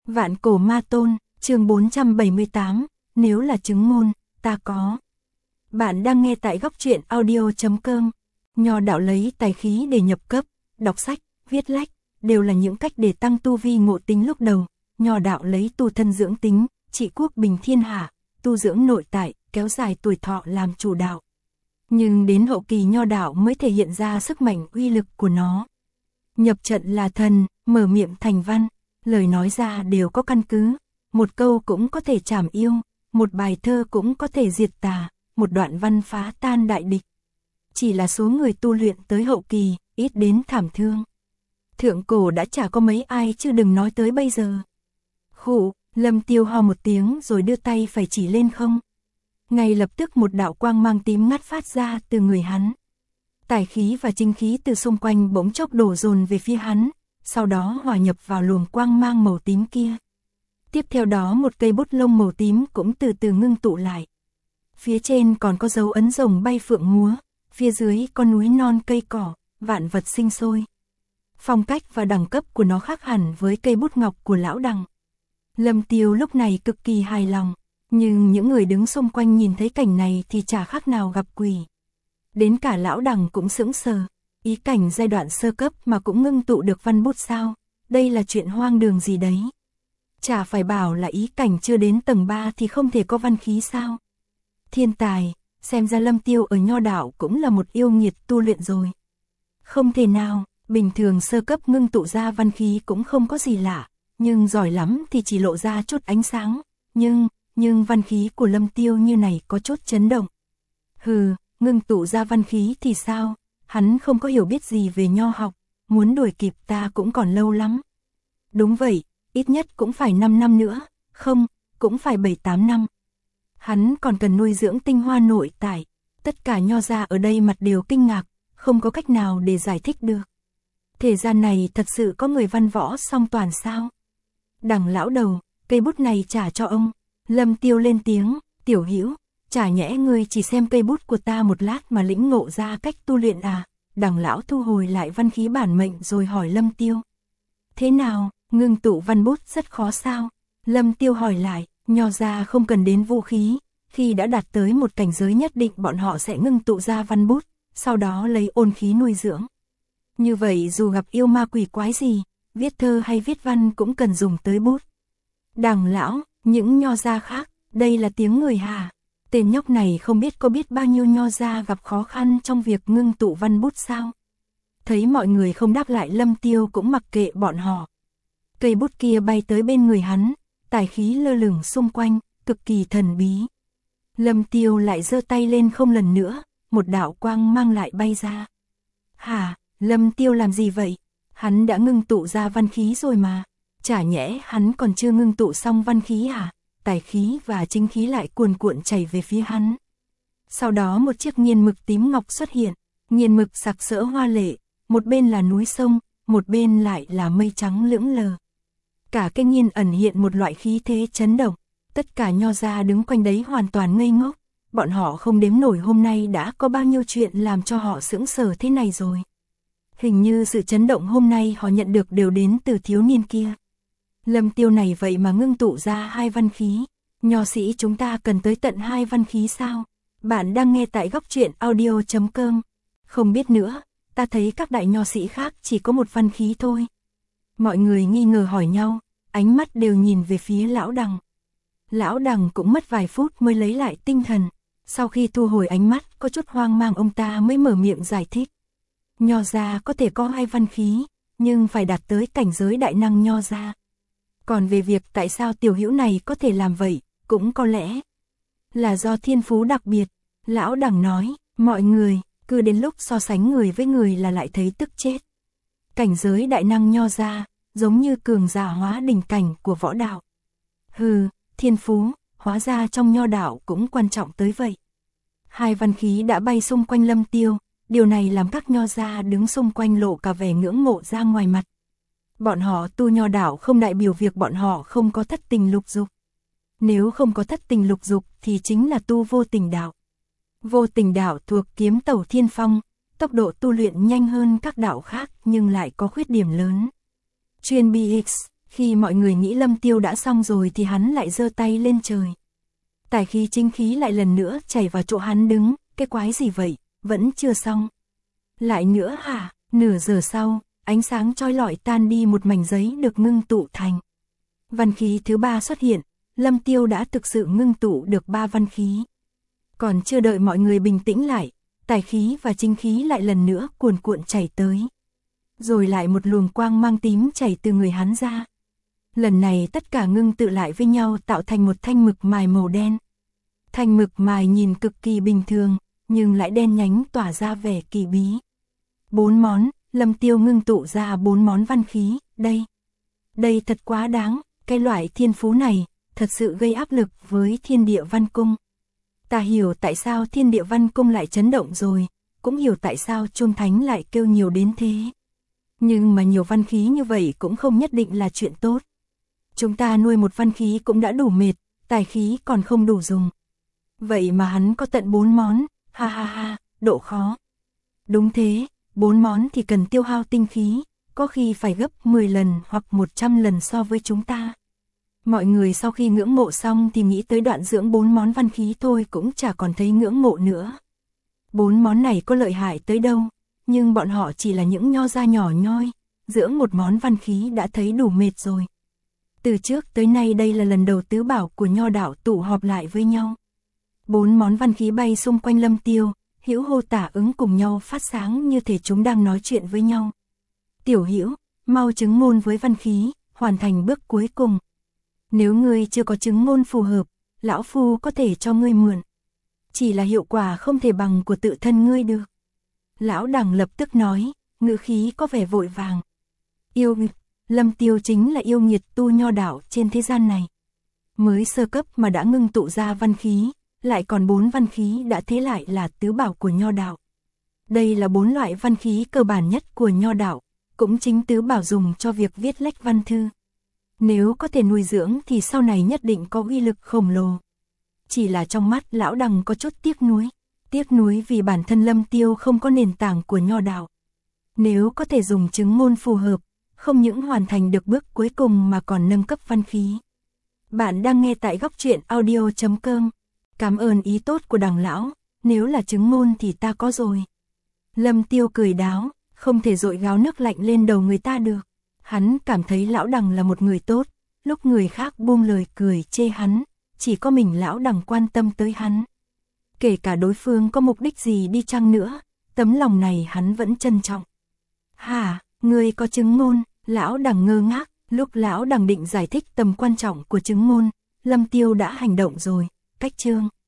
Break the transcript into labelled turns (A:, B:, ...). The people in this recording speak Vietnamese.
A: Vạn cổ ma tôn, chương 478, nếu là chứng ngôn, ta có. Bạn đang nghe tại góc truyện audio.com. Nho đạo lấy tài khí để nhập cấp, đọc sách, viết lách, đều là những cách để tăng tu vi ngộ tính lúc đầu. Nho đạo lấy tu thân dưỡng tính, trị quốc bình thiên hạ, tu dưỡng nội tại, kéo dài tuổi thọ làm chủ đạo. Nhưng đến hậu kỳ nho đạo mới thể hiện ra sức mạnh uy lực của nó. Nhập trận là thần, mở miệng thành văn, lời nói ra đều có căn cứ, một câu cũng có thể trảm yêu, một bài thơ cũng có thể diệt tà, một đoạn văn phá tan đại địch. Chỉ là số người tu luyện tới hậu kỳ, ít đến thảm thương. Thượng cổ đã chả có mấy ai chứ đừng nói tới bây giờ. Khụ, Lâm Tiêu ho một tiếng rồi đưa tay phải chỉ lên không. Ngay lập tức một đạo quang mang tím ngắt phát ra từ người hắn. Tài khí và chính khí từ xung quanh bỗng chốc đổ dồn về phía hắn, sau đó hòa nhập vào luồng quang mang màu tím kia. Tiếp theo đó một cây bút lông màu tím cũng từ từ ngưng tụ lại. Phía trên còn có dấu ấn rồng bay phượng múa, phía dưới có núi non cây cỏ, vạn vật sinh sôi. Phong cách và đẳng cấp của nó khác hẳn với cây bút ngọc của lão đằng. Lâm Tiêu lúc này cực kỳ hài lòng, nhưng những người đứng xung quanh nhìn thấy cảnh này thì chả khác nào gặp quỷ. Đến cả lão đằng cũng sững sờ, ý cảnh giai đoạn sơ cấp mà cũng ngưng tụ được văn bút sao, đây là chuyện hoang đường gì đấy. Chả phải bảo là ý cảnh chưa đến tầng 3 thì không thể có văn khí sao. Thiên tài, xem ra Lâm Tiêu ở nho đạo cũng là một yêu nghiệt tu luyện rồi. Không thể nào, bình thường sơ cấp ngưng tụ ra văn khí cũng không có gì lạ, nhưng giỏi lắm thì chỉ lộ ra chút ánh sáng, nhưng văn khí của Lâm Tiêu như này có chút chấn động. Hừ, ngưng tụ ra văn khí thì sao, hắn không có hiểu biết gì về nho học, muốn đuổi kịp ta cũng còn lâu lắm. Đúng vậy, ít nhất cũng phải 5 năm nữa, không, cũng phải 7-8 năm. Hắn còn cần nuôi dưỡng tinh hoa nội tại, tất cả nho gia ở đây mặt đều kinh ngạc, không có cách nào để giải thích được. Thế gian này thật sự có người văn võ song toàn sao? Đằng lão đầu, cây bút này trả cho ông. Lâm Tiêu lên tiếng, Tiểu Hữu, chả nhẽ ngươi chỉ xem cây bút của ta một lát mà lĩnh ngộ ra cách tu luyện à? Đằng lão thu hồi lại văn khí bản mệnh rồi hỏi Lâm Tiêu. Thế nào, ngưng tụ văn bút rất khó sao? Lâm Tiêu hỏi lại, nho gia không cần đến vũ khí, khi đã đạt tới một cảnh giới nhất định bọn họ sẽ ngưng tụ ra văn bút, sau đó lấy ôn khí nuôi dưỡng. Như vậy dù gặp yêu ma quỷ quái gì, viết thơ hay viết văn cũng cần dùng tới bút. Đằng lão, những nho gia khác, đây là tiếng người hả? Tên nhóc này không biết có biết bao nhiêu nho gia gặp khó khăn trong việc ngưng tụ văn bút sao? Thấy mọi người không đáp lại Lâm Tiêu cũng mặc kệ bọn họ. Cây bút kia bay tới bên người hắn, tài khí lơ lửng xung quanh, cực kỳ thần bí. Lâm Tiêu lại giơ tay lên không lần nữa, một đạo quang mang lại bay ra. Hả, Lâm Tiêu làm gì vậy? Hắn đã ngưng tụ ra văn khí rồi mà. Chả nhẽ hắn còn chưa ngưng tụ xong văn khí à? Tài khí và chính khí lại cuồn cuộn chảy về phía hắn. Sau đó một chiếc nghiên mực tím ngọc xuất hiện, nghiên mực sặc sỡ hoa lệ, một bên là núi sông, một bên lại là mây trắng lững lờ. Cả cái nghiên ẩn hiện một loại khí thế chấn động, tất cả nho gia đứng quanh đấy hoàn toàn ngây ngốc, bọn họ không đếm nổi hôm nay đã có bao nhiêu chuyện làm cho họ sững sờ thế này rồi. Hình như sự chấn động hôm nay họ nhận được đều đến từ thiếu niên kia. Lâm Tiêu này vậy mà ngưng tụ ra 2 văn khí, nho sĩ chúng ta cần tới tận 2 văn khí sao? Bạn đang nghe tại góc truyện audio.com. Không biết nữa, ta thấy các đại nho sĩ khác chỉ có 1 văn khí thôi. Mọi người nghi ngờ hỏi nhau, ánh mắt đều nhìn về phía lão đằng. Lão đằng cũng mất vài phút mới lấy lại tinh thần, sau khi thu hồi ánh mắt có chút hoang mang ông ta mới mở miệng giải thích. Nho gia có thể có 2 văn khí, nhưng phải đạt tới cảnh giới đại năng nho gia. Còn về việc tại sao tiểu hữu này có thể làm vậy, cũng có lẽ là do thiên phú đặc biệt. Lão đằng nói, mọi người, cứ đến lúc so sánh người với người là lại thấy tức chết. Cảnh giới đại năng nho gia, giống như cường giả hóa đỉnh cảnh của võ đạo. Hừ, thiên phú, hóa ra trong nho đạo cũng quan trọng tới vậy. 2 văn khí đã bay xung quanh Lâm Tiêu, điều này làm các nho gia đứng xung quanh lộ cả vẻ ngưỡng mộ ra ngoài mặt. Bọn họ tu nho đạo không đại biểu việc bọn họ không có thất tình lục dục. Nếu không có thất tình lục dục thì chính là tu vô tình đạo. Vô tình đạo thuộc kiếm tẩu thiên phong, tốc độ tu luyện nhanh hơn các đạo khác nhưng lại có khuyết điểm lớn. Chuyên BX, Khi mọi người nghĩ Lâm Tiêu đã xong rồi thì hắn lại giơ tay lên trời. Tài khí chính khí lại lần nữa chảy vào chỗ hắn đứng, cái quái gì vậy, vẫn chưa xong. Lại nữa hả? Nửa giờ sau, ánh sáng chói lọi tan đi, một mảnh giấy được ngưng tụ thành. Văn khí thứ 3 xuất hiện, Lâm Tiêu đã thực sự ngưng tụ được 3 văn khí. Còn chưa đợi mọi người bình tĩnh lại, tài khí và chính khí lại lần nữa cuồn cuộn chảy tới. Rồi lại một luồng quang mang tím chảy từ người hắn ra. Lần này tất cả ngưng tụ lại với nhau tạo thành một thanh mực mài màu đen. Thanh mực mài nhìn cực kỳ bình thường, nhưng lại đen nhánh tỏa ra vẻ kỳ bí. 4 món, Lâm Tiêu ngưng tụ ra 4 món văn khí, đây thật quá đáng, cái loại thiên phú này, thật sự gây áp lực với Thiên Địa Văn Cung. Ta hiểu tại sao Thiên Địa Văn Cung lại chấn động rồi, cũng hiểu tại sao Chum Thánh lại kêu nhiều đến thế. Nhưng mà nhiều văn khí như vậy cũng không nhất định là chuyện tốt. Chúng ta nuôi một văn khí cũng đã đủ mệt, tài khí còn không đủ dùng. Vậy mà hắn có tận 4 món, ha ha ha, độ khó. Đúng thế, 4 món thì cần tiêu hao tinh khí, có khi phải gấp 10 lần hoặc 100 lần so với chúng ta. Mọi người sau khi ngưỡng mộ xong thì nghĩ tới đoạn dưỡng 4 món văn khí thôi cũng chả còn thấy ngưỡng mộ nữa. 4 món này có lợi hại tới đâu, nhưng bọn họ chỉ là những nho gia nhỏ nhoi, dưỡng một món văn khí đã thấy đủ mệt rồi. Từ trước tới nay đây là lần đầu tứ bảo của nho đạo tụ họp lại với nhau. 4 món văn khí bay xung quanh Lâm Tiêu, Hữu Hô Tả Ứng cùng nhau phát sáng như thể chúng đang nói chuyện với nhau. Tiểu Hữu, mau chứng ngôn với văn khí, hoàn thành bước cuối cùng. Nếu ngươi chưa có chứng ngôn phù hợp, lão phu có thể cho ngươi mượn. Chỉ là hiệu quả không thể bằng của tự thân ngươi được. Lão Đằng lập tức nói, ngữ khí có vẻ vội vàng. Yêu nghiệt, Lâm Tiêu chính là yêu nghiệt tu nho đạo trên thế gian này. Mới sơ cấp mà đã ngưng tụ ra văn khí, lại còn 4 văn khí đã thế lại là tứ bảo của nho đạo. Đây là 4 loại văn khí cơ bản nhất của nho đạo, cũng chính tứ bảo dùng cho việc viết lách văn thư. Nếu có thể nuôi dưỡng thì sau này nhất định có uy lực khổng lồ. Chỉ là trong mắt lão Đằng có chút tiếc nuối vì bản thân Lâm Tiêu không có nền tảng của nho đạo. Nếu có thể dùng chứng ngôn phù hợp, không những hoàn thành được bước cuối cùng mà còn nâng cấp văn khí. Bạn đang nghe tại góc truyện audio.com. Cảm ơn ý tốt của Đằng lão, nếu là chứng ngôn thì ta có rồi. Lâm Tiêu cười đáo, không thể dội gáo nước lạnh lên đầu người ta được. Hắn cảm thấy lão Đằng là một người tốt, lúc người khác buông lời cười chê hắn, chỉ có mình lão Đằng quan tâm tới hắn. Kể cả đối phương có mục đích gì đi chăng nữa, tấm lòng này hắn vẫn trân trọng. Hả, ngươi có chứng ngôn? Lão Đằng ngơ ngác, lúc lão Đằng định giải thích tầm quan trọng của chứng ngôn, Lâm Tiêu đã hành động rồi, cách chương.